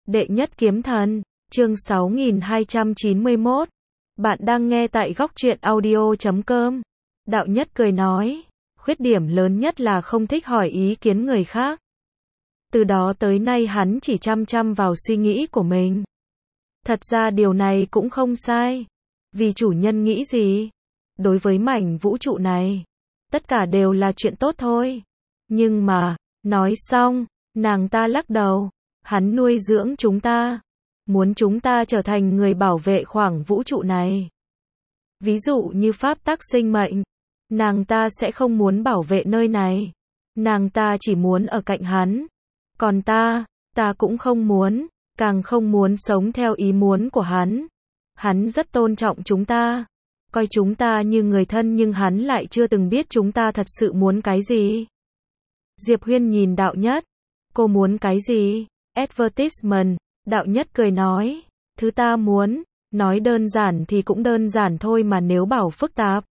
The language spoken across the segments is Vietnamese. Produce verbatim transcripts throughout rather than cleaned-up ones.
Đệ nhất kiếm thần, chương sáu nghìn hai trăm chín mươi mốt. Bạn đang nghe tại góc truyện audio chấm com. Đạo Nhất cười nói, khuyết điểm lớn nhất là không thích hỏi ý kiến người khác. Từ đó tới nay hắn chỉ chăm chăm vào suy nghĩ của mình. Thật ra điều này cũng không sai. Vì chủ nhân nghĩ gì? Đối với mảnh vũ trụ này, tất cả đều là chuyện tốt thôi. Nhưng mà, nói xong, nàng ta lắc đầu. Hắn nuôi dưỡng chúng ta, muốn chúng ta trở thành người bảo vệ khoảng vũ trụ này. Ví dụ như pháp tắc sinh mệnh, nàng ta sẽ không muốn bảo vệ nơi này. Nàng ta chỉ muốn ở cạnh hắn. Còn ta, ta cũng không muốn, càng không muốn sống theo ý muốn của hắn. Hắn rất tôn trọng chúng ta, coi chúng ta như người thân, nhưng hắn lại chưa từng biết chúng ta thật sự muốn cái gì. Diệp Huyên nhìn Đạo Nhất, cô muốn cái gì? Advertisement, Đạo Nhất cười nói, thứ ta muốn, nói đơn giản thì cũng đơn giản thôi, mà nếu bảo phức tạp,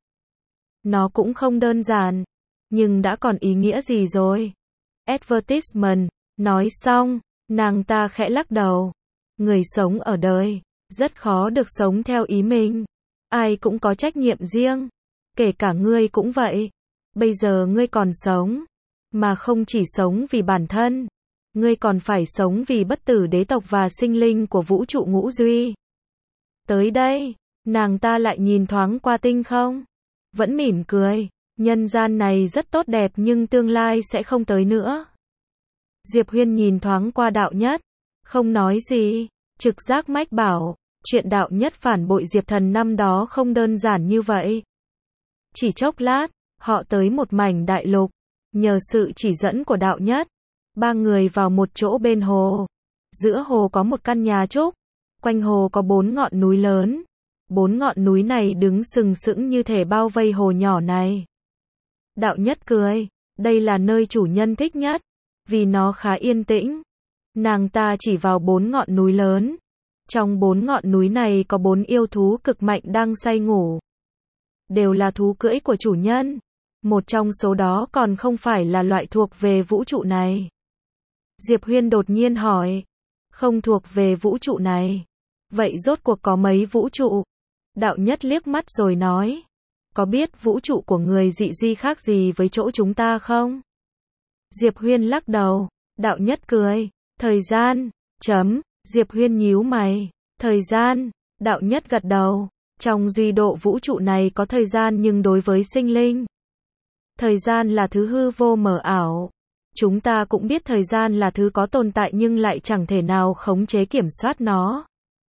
nó cũng không đơn giản, nhưng đã còn ý nghĩa gì rồi? Advertisement, nói xong, nàng ta khẽ lắc đầu. Người sống ở đời, rất khó được sống theo ý mình. Ai cũng có trách nhiệm riêng, kể cả ngươi cũng vậy. Bây giờ ngươi còn sống, mà không chỉ sống vì bản thân. Ngươi còn phải sống vì bất tử đế tộc và sinh linh của vũ trụ ngũ duy. Tới đây, nàng ta lại nhìn thoáng qua tinh không, vẫn mỉm cười. Nhân gian này rất tốt đẹp nhưng tương lai sẽ không tới nữa. Diệp Huyên nhìn thoáng qua Đạo Nhất, không nói gì. Trực giác mách bảo, chuyện Đạo Nhất phản bội Diệp Thần năm đó không đơn giản như vậy. Chỉ chốc lát, họ tới một mảnh đại lục. Nhờ sự chỉ dẫn của Đạo Nhất, ba người vào một chỗ bên hồ. Giữa hồ có một căn nhà trúc, quanh hồ có bốn ngọn núi lớn. Bốn ngọn núi này đứng sừng sững như thể bao vây hồ nhỏ này. Đạo Nhất cười, đây là nơi chủ nhân thích nhất, vì nó khá yên tĩnh. Nàng ta chỉ vào bốn ngọn núi lớn. Trong bốn ngọn núi này có bốn yêu thú cực mạnh đang say ngủ. Đều là thú cưỡi của chủ nhân. Một trong số đó còn không phải là loại thuộc về vũ trụ này. Diệp Huyên đột nhiên hỏi, không thuộc về vũ trụ này, vậy rốt cuộc có mấy vũ trụ? Đạo Nhất liếc mắt rồi nói, có biết vũ trụ của người dị duy khác gì với chỗ chúng ta không? Diệp Huyên lắc đầu. Đạo Nhất cười, thời gian, chấm. Diệp Huyên nhíu mày, thời gian. Đạo Nhất gật đầu, trong duy độ vũ trụ này có thời gian, nhưng đối với sinh linh, thời gian là thứ hư vô mờ ảo. Chúng ta cũng biết thời gian là thứ có tồn tại nhưng lại chẳng thể nào khống chế kiểm soát nó.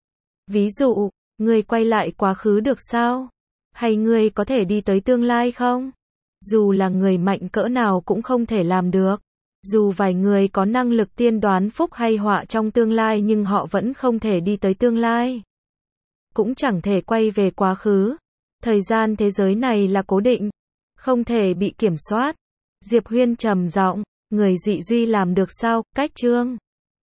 Ví dụ, ngươi quay lại quá khứ được sao? Hay ngươi có thể đi tới tương lai không? Dù là người mạnh cỡ nào cũng không thể làm được. Dù vài người có năng lực tiên đoán phúc hay họa trong tương lai nhưng họ vẫn không thể đi tới tương lai. Cũng chẳng thể quay về quá khứ. Thời gian thế giới này là cố định, không thể bị kiểm soát. Diệp Huyên trầm giọng, người dị duy làm được sao? Cách chương